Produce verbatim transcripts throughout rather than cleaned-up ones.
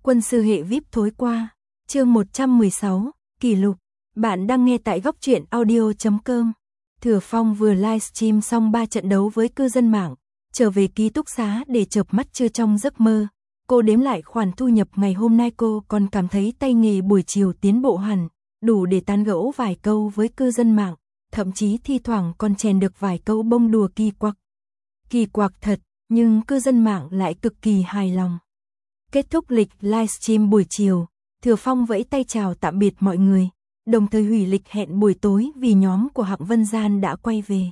Quân sư hệ vi ai pi thối qua. Chương một trăm mười sáu, kỷ lục. Bạn đang nghe tại góc truyện audio chấm com. Thừa Phong vừa livestream xong ba trận đấu với cư dân mạng, trở về ký túc xá để chợp mắt chưa trong giấc mơ. Cô đếm lại khoản thu nhập ngày hôm nay, cô còn cảm thấy tay nghề buổi chiều tiến bộ hẳn, đủ để tán gẫu vài câu với cư dân mạng, thậm chí thi thoảng còn chèn được vài câu bông đùa kỳ quặc. Kỳ quặc thật, nhưng cư dân mạng lại cực kỳ hài lòng. Kết thúc lịch livestream buổi chiều, Thừa Phong vẫy tay chào tạm biệt mọi người, đồng thời hủy lịch hẹn buổi tối vì nhóm của Hạng Vân Gian đã quay về.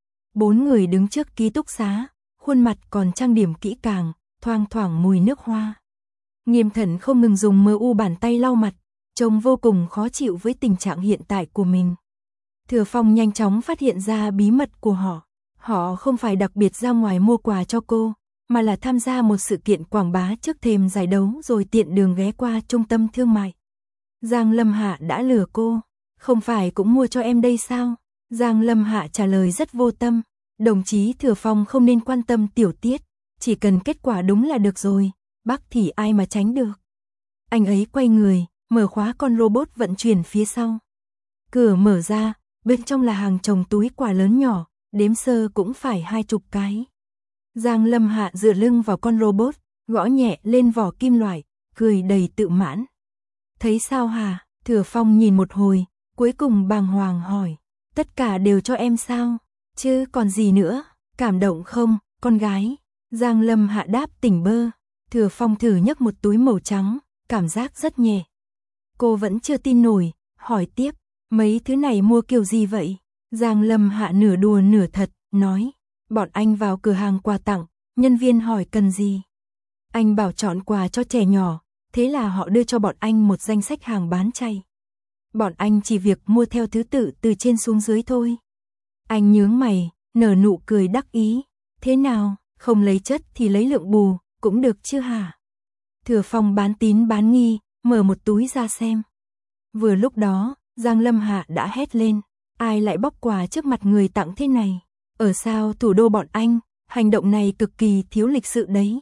Bốn người đứng trước ký túc xá, khuôn mặt còn trang điểm kỹ càng, thoang thoảng mùi nước hoa. Nghiêm Thần không ngừng dùng mờ u bàn tay lau mặt, trông vô cùng khó chịu với tình trạng hiện tại của mình. Thừa Phong nhanh chóng phát hiện ra bí mật của họ. Họ không phải đặc biệt ra ngoài mua quà cho cô, mà là tham gia một sự kiện quảng bá trước thềm giải đấu rồi tiện đường ghé qua trung tâm thương mại. Giang Lâm Hạ đã lừa cô, không phải cũng mua cho em đây sao? Giang Lâm Hạ trả lời rất vô tâm, đồng chí Thừa Phong không nên quan tâm tiểu tiết, chỉ cần kết quả đúng là được rồi, bác thì ai mà tránh được. Anh ấy quay người, mở khóa con robot vận chuyển phía sau. Cửa mở ra, bên trong là hàng chồng túi quà lớn nhỏ, đếm sơ cũng phải hai chục cái. Giang Lâm Hạ dựa lưng vào con robot, gõ nhẹ lên vỏ kim loại, cười đầy tự mãn. Thấy sao hả? Thừa Phong nhìn một hồi, cuối cùng bàng hoàng hỏi. Tất cả đều cho em sao? Chứ còn gì nữa? Cảm động không, con gái? Giang Lâm Hạ đáp tỉnh bơ. Thừa Phong thử nhấc một túi màu trắng, cảm giác rất nhẹ. Cô vẫn chưa tin nổi, hỏi tiếp, mấy thứ này mua kiểu gì vậy? Giang Lâm Hạ nửa đùa nửa thật, nói, bọn anh vào cửa hàng quà tặng, nhân viên hỏi cần gì. Anh bảo chọn quà cho trẻ nhỏ, thế là họ đưa cho bọn anh một danh sách hàng bán chay. Bọn anh chỉ việc mua theo thứ tự từ trên xuống dưới thôi. Anh nhướng mày, nở nụ cười đắc ý, thế nào, không lấy chất thì lấy lượng bù, cũng được chứ hả? Thừa Phong bán tín bán nghi, mở một túi ra xem. Vừa lúc đó, Giang Lâm Hạ đã hét lên, ai lại bóc quà trước mặt người tặng thế này? Ở sao thủ đô bọn anh, hành động này cực kỳ thiếu lịch sự đấy.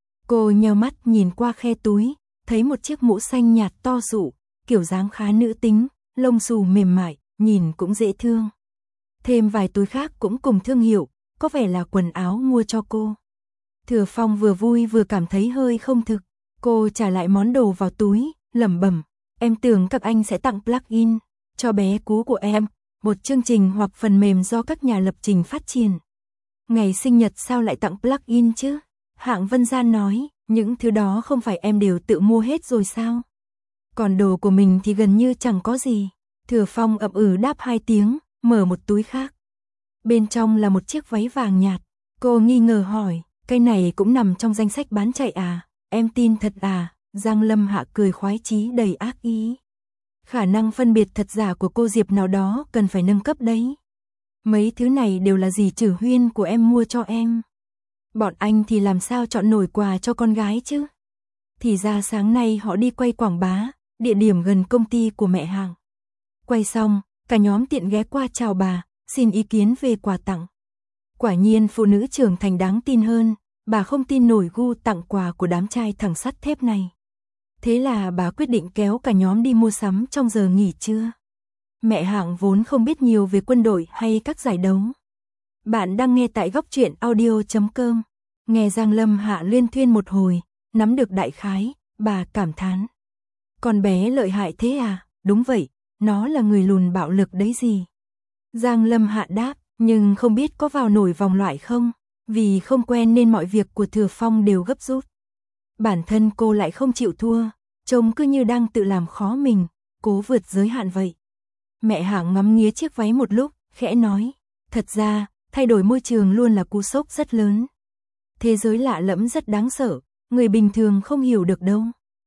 Cô nheo mắt nhìn qua khe túi, thấy một chiếc mũ xanh nhạt to rụ, kiểu dáng khá nữ tính, lông xù mềm mại, nhìn cũng dễ thương. Thêm vài túi khác cũng cùng thương hiệu, có vẻ là quần áo mua cho cô. Thừa Phong vừa vui vừa cảm thấy hơi không thực. Cô trả lại món đồ vào túi, lẩm bẩm, em tưởng các anh sẽ tặng plugin cho bé cú của em, một chương trình hoặc phần mềm do các nhà lập trình phát triển. Ngày sinh nhật sao lại tặng plugin chứ? Hạng Vân Gian nói, những thứ đó không phải em đều tự mua hết rồi sao? Còn đồ của mình thì gần như chẳng có gì. Thừa Phong ậm ừ đáp hai tiếng, mở một túi khác. Bên trong là một chiếc váy vàng nhạt. Cô nghi ngờ hỏi, cái này cũng nằm trong danh sách bán chạy à? Em tin thật à? Giang Lâm Hạ cười khoái chí đầy ác ý. Khả năng phân biệt thật giả của cô Diệp nào đó cần phải nâng cấp đấy. Mấy thứ này đều là dì Trử Huyên của em mua cho em. Bọn anh thì làm sao chọn nổi quà cho con gái chứ? Thì ra sáng nay họ đi quay quảng bá, địa điểm gần công ty của mẹ Hạng. Quay xong, cả nhóm tiện ghé qua chào bà, xin ý kiến về quà tặng. Quả nhiên phụ nữ trưởng thành đáng tin hơn, bà không tin nổi gu tặng quà của đám trai thẳng sắt thép này. Thế là bà quyết định kéo cả nhóm đi mua sắm trong giờ nghỉ trưa. Mẹ Hạng vốn không biết nhiều về quân đội hay các giải đấu. Bạn đang nghe tại góc truyện audio chấm com. Nghe Giang Lâm Hạ liên thuyên một hồi, nắm được đại khái, bà cảm thán. Con bé lợi hại thế à? Đúng vậy, nó là người lùn bạo lực đấy gì. Giang Lâm Hạ đáp, nhưng không biết có vào nổi vòng loại không, vì không quen nên mọi việc của Thừa Phong đều gấp rút. Bản thân cô lại không chịu thua, trông cứ như đang tự làm khó mình, cố vượt giới hạn vậy. Mẹ Hạng ngắm nghía chiếc váy một lúc, khẽ nói, thật ra, thay đổi môi trường luôn là cú sốc rất lớn. Thế giới lạ lẫm rất đáng sợ, người bình thường không hiểu được đâu.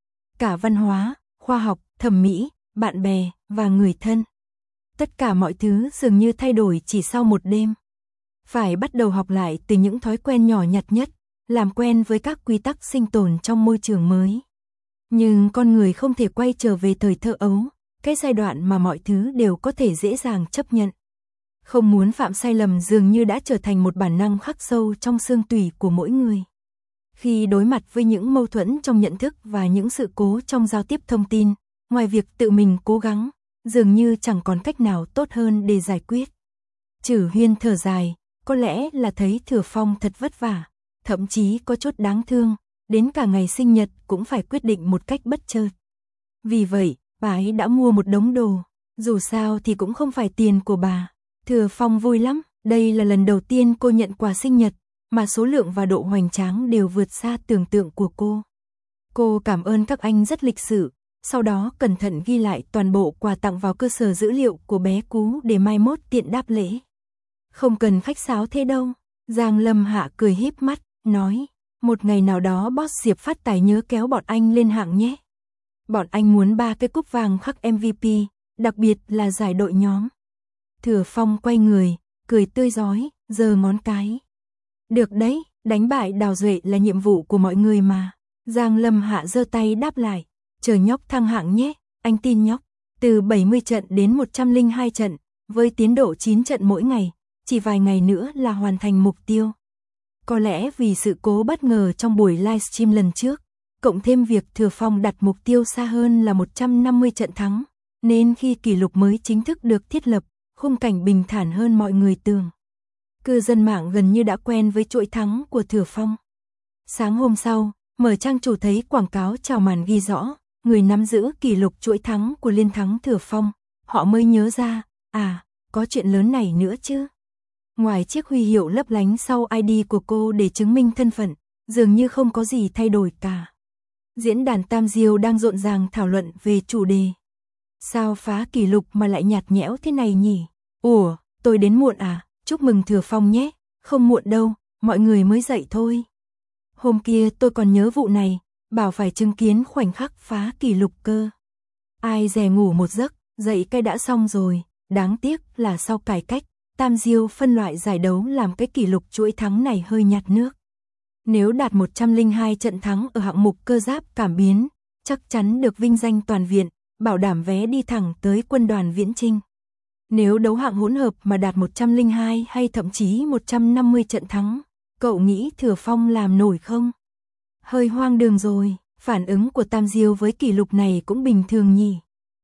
Cả văn hóa, khoa học, thẩm mỹ, bạn bè và người thân. Tất cả mọi thứ dường như thay đổi chỉ sau một đêm. Phải bắt đầu học lại từ những thói quen nhỏ nhặt nhất, làm quen với các quy tắc sinh tồn trong môi trường mới. Nhưng con người không thể quay trở về thời thơ ấu, cái giai đoạn mà mọi thứ đều có thể dễ dàng chấp nhận. Không muốn phạm sai lầm dường như đã trở thành một bản năng khắc sâu trong xương tủy của mỗi người. Khi đối mặt với những mâu thuẫn trong nhận thức và những sự cố trong giao tiếp thông tin, ngoài việc tự mình cố gắng, dường như chẳng còn cách nào tốt hơn để giải quyết. Trử Huyên thở dài, có lẽ là thấy Thừa Phong thật vất vả, thậm chí có chút đáng thương, đến cả ngày sinh nhật cũng phải quyết định một cách bất chợt. Vì vậy, bà ấy đã mua một đống đồ, dù sao thì cũng không phải tiền của bà. Thừa Phong vui lắm, đây là lần đầu tiên cô nhận quà sinh nhật, mà số lượng và độ hoành tráng đều vượt xa tưởng tượng của cô. Cô cảm ơn các anh rất lịch sự, sau đó cẩn thận ghi lại toàn bộ quà tặng vào cơ sở dữ liệu của bé Cú để mai mốt tiện đáp lễ. Không cần khách sáo thế đâu, Giang Lâm Hạ cười híp mắt, nói, một ngày nào đó boss Diệp Phát Tài nhớ kéo bọn anh lên hạng nhé. Bọn anh muốn ba cái cúp vàng khắc em vê pê, đặc biệt là giải đội nhóm. Thừa Phong quay người, cười tươi rói, giơ ngón cái. Được đấy, đánh bại Đào Duệ là nhiệm vụ của mọi người mà. Giang Lâm Hạ giơ tay đáp lại, chờ nhóc thăng hạng nhé, anh tin nhóc. Từ bảy mươi trận đến một trăm lẻ hai trận, với tiến độ chín trận mỗi ngày, chỉ vài ngày nữa là hoàn thành mục tiêu. Có lẽ vì sự cố bất ngờ trong buổi livestream lần trước, cộng thêm việc Thừa Phong đặt mục tiêu xa hơn là một trăm năm mươi trận thắng, nên khi kỷ lục mới chính thức được thiết lập, khung cảnh bình thản hơn mọi người tưởng. Cư dân mạng gần như đã quen với chuỗi thắng của Thừa Phong. Sáng hôm sau, mở trang chủ thấy quảng cáo chào màn ghi rõ, người nắm giữ kỷ lục chuỗi thắng của liên thắng Thừa Phong, họ mới nhớ ra, à, có chuyện lớn này nữa chứ. Ngoài chiếc huy hiệu lấp lánh sau i đê của cô để chứng minh thân phận, dường như không có gì thay đổi cả. Diễn đàn Tam Diêu đang rộn ràng thảo luận về chủ đề. Sao phá kỷ lục mà lại nhạt nhẽo thế này nhỉ? Ủa, tôi đến muộn à? Chúc mừng Thừa Phong nhé. Không muộn đâu, mọi người mới dậy thôi. Hôm kia tôi còn nhớ vụ này, bảo phải chứng kiến khoảnh khắc phá kỷ lục cơ. Ai dè ngủ một giấc, dậy cái đã xong rồi. Đáng tiếc là sau cải cách, Tam Diêu phân loại giải đấu làm cái kỷ lục chuỗi thắng này hơi nhạt nước. Nếu đạt một trăm lẻ hai trận thắng ở hạng mục cơ giáp cảm biến, chắc chắn được vinh danh toàn viện, bảo đảm vé đi thẳng tới quân đoàn viễn chinh. Nếu đấu hạng hỗn hợp mà đạt một trăm lẻ hai hay thậm chí một trăm năm mươi trận thắng, cậu nghĩ Thừa Phong làm nổi không? Hơi hoang đường rồi, phản ứng của Tam Diêu với kỷ lục này cũng bình thường nhỉ.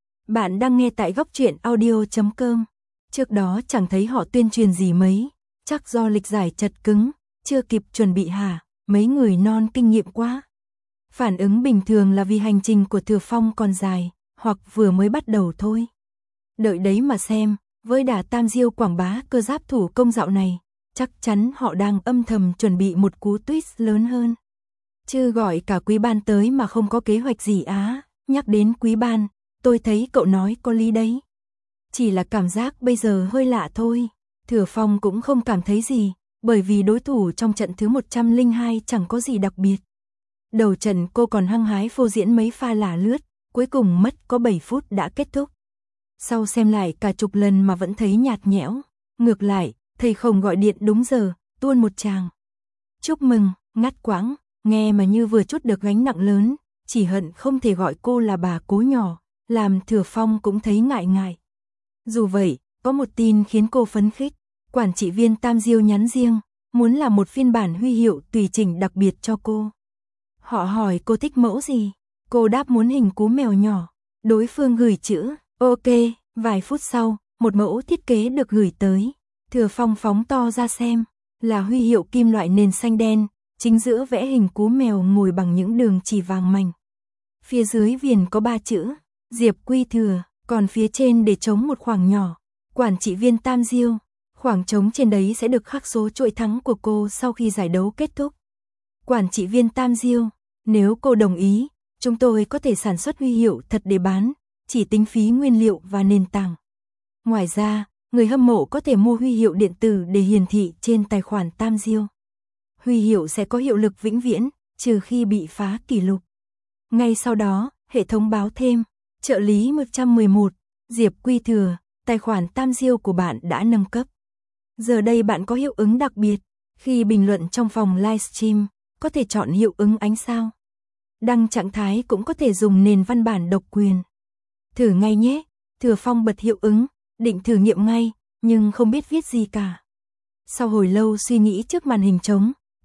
Bạn đang nghe tại góc truyện audio chấm com. Trước đó chẳng thấy họ tuyên truyền gì mấy, chắc do lịch giải chật cứng, chưa kịp chuẩn bị hả, mấy người non kinh nghiệm quá. Phản ứng bình thường là vì hành trình của Thừa Phong còn dài, hoặc vừa mới bắt đầu thôi. Đợi đấy mà xem, với đà Tam Diêu quảng bá cơ giáp thủ công dạo này, chắc chắn họ đang âm thầm chuẩn bị một cú twist lớn hơn. Chứ gọi cả Quý Ban tới mà không có kế hoạch gì á, nhắc đến Quý Ban, tôi thấy cậu nói có lý đấy. Chỉ là cảm giác bây giờ hơi lạ thôi, Thừa Phong cũng không cảm thấy gì, bởi vì đối thủ trong trận thứ một trăm lẻ hai chẳng có gì đặc biệt. Đầu trận cô còn hăng hái phô diễn mấy pha lả lướt, cuối cùng mất có bảy phút đã kết thúc. Sau xem lại cả chục lần mà vẫn thấy nhạt nhẽo, ngược lại, thầy Khổng gọi điện đúng giờ, tuôn một tràng. Chúc mừng, ngắt quãng, nghe mà như vừa chút được gánh nặng lớn, chỉ hận không thể gọi cô là bà Cố nhỏ, làm Thừa Phong cũng thấy ngại ngại. Dù vậy, có một tin khiến cô phấn khích, quản trị viên Tam Diêu nhắn riêng, muốn làm một phiên bản huy hiệu tùy chỉnh đặc biệt cho cô. Họ hỏi cô thích mẫu gì, cô đáp muốn hình cú mèo nhỏ, đối phương gửi chữ, ok, vài phút sau, một mẫu thiết kế được gửi tới, Thừa Phong phóng to ra xem, là huy hiệu kim loại nền xanh đen, chính giữa vẽ hình cú mèo ngồi bằng những đường chỉ vàng mảnh. Phía dưới viền có ba chữ, Diệp Quy Thừa, còn phía trên để trống một khoảng nhỏ, quản trị viên Tam Diêu. Khoảng trống trên đấy sẽ được khắc số chuỗi thắng của cô sau khi giải đấu kết thúc. Quản trị viên Tam Diêu, nếu cô đồng ý, chúng tôi có thể sản xuất huy hiệu thật để bán, chỉ tính phí nguyên liệu và nền tảng. Ngoài ra, người hâm mộ có thể mua huy hiệu điện tử để hiển thị trên tài khoản Tam Diêu. Huy hiệu sẽ có hiệu lực vĩnh viễn, trừ khi bị phá kỷ lục. Ngay sau đó, hệ thống báo thêm, trợ lý một trăm mười một, Diệp Quy Thừa, tài khoản Tam Diêu của bạn đã nâng cấp. Giờ đây bạn có hiệu ứng đặc biệt, khi bình luận trong phòng livestream, có thể chọn hiệu ứng ánh sao. Đăng trạng thái cũng có thể dùng nền văn bản độc quyền. Thử ngay nhé, Thừa Phong bật hiệu ứng, định thử nghiệm ngay, nhưng không biết viết gì cả. Sau hồi lâu suy nghĩ trước màn hình trống,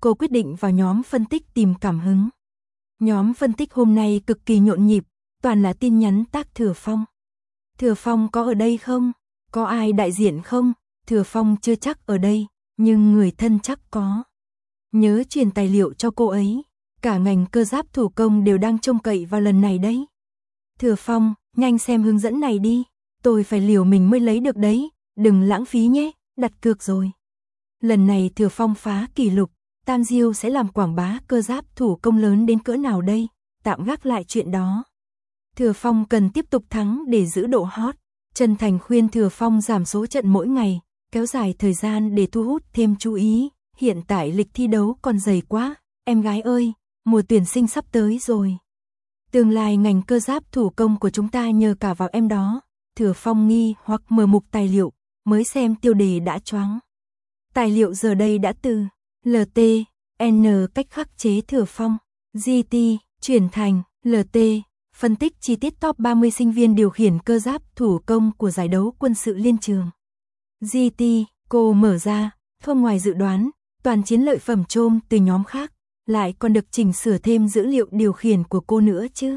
cô quyết định vào nhóm phân tích tìm cảm hứng. Nhóm phân tích hôm nay cực kỳ nhộn nhịp, toàn là tin nhắn tác Thừa Phong. Thừa Phong có ở đây không? Có ai đại diện không? Thừa Phong chưa chắc ở đây, nhưng người thân chắc có. Nhớ truyền tài liệu cho cô ấy, cả ngành cơ giáp thủ công đều đang trông cậy vào lần này đấy. Thừa Phong, nhanh xem hướng dẫn này đi, tôi phải liều mình mới lấy được đấy, đừng lãng phí nhé, đặt cược rồi. Lần này Thừa Phong phá kỷ lục, Tam Diêu sẽ làm quảng bá cơ giáp thủ công lớn đến cỡ nào đây, tạm gác lại chuyện đó. Thừa Phong cần tiếp tục thắng để giữ độ hot, Trần Thành khuyên Thừa Phong giảm số trận mỗi ngày, kéo dài thời gian để thu hút thêm chú ý, hiện tại lịch thi đấu còn dày quá, em gái ơi, mùa tuyển sinh sắp tới rồi. Tương lai ngành cơ giáp thủ công của chúng ta nhờ cả vào em đó. Thừa Phong nghi hoặc mở mục tài liệu, mới xem tiêu đề đã choáng. Tài liệu giờ đây đã từ lờ tê, en cách khắc chế Thừa Phong, giê tê, chuyển thành lờ tê, phân tích chi tiết top ba mươi sinh viên điều khiển cơ giáp thủ công của giải đấu quân sự liên trường. giê tê, cô mở ra, không ngoài dự đoán, toàn chiến lợi phẩm trôm từ nhóm khác, lại còn được chỉnh sửa thêm dữ liệu điều khiển của cô nữa chứ.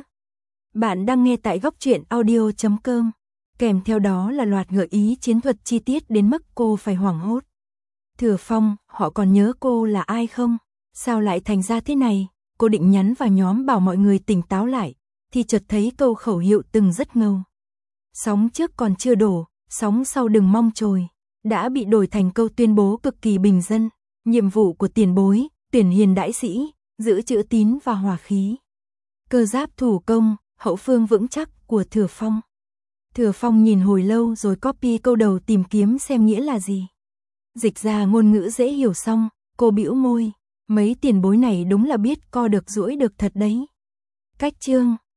Bạn đang nghe tại góc truyện audio chấm com, kèm theo đó là loạt gợi ý chiến thuật chi tiết đến mức cô phải hoảng hốt. Thừa Phong, họ còn nhớ cô là ai không? Sao lại thành ra thế này? Cô định nhắn vào nhóm bảo mọi người tỉnh táo lại, thì chợt thấy câu khẩu hiệu từng rất ngầu. Sóng trước còn chưa đổ, sóng sau đừng mong trồi, đã bị đổi thành câu tuyên bố cực kỳ bình dân. Nhiệm vụ của tiền bối, tuyển hiền đãi sĩ, giữ chữ tín và hòa khí. Cơ giáp thủ công, hậu phương vững chắc của Thừa Phong. Thừa Phong nhìn hồi lâu rồi copy câu đầu tìm kiếm xem nghĩa là gì. Dịch ra ngôn ngữ dễ hiểu xong, cô bĩu môi. Mấy tiền bối này đúng là biết co được duỗi được thật đấy. Cách chương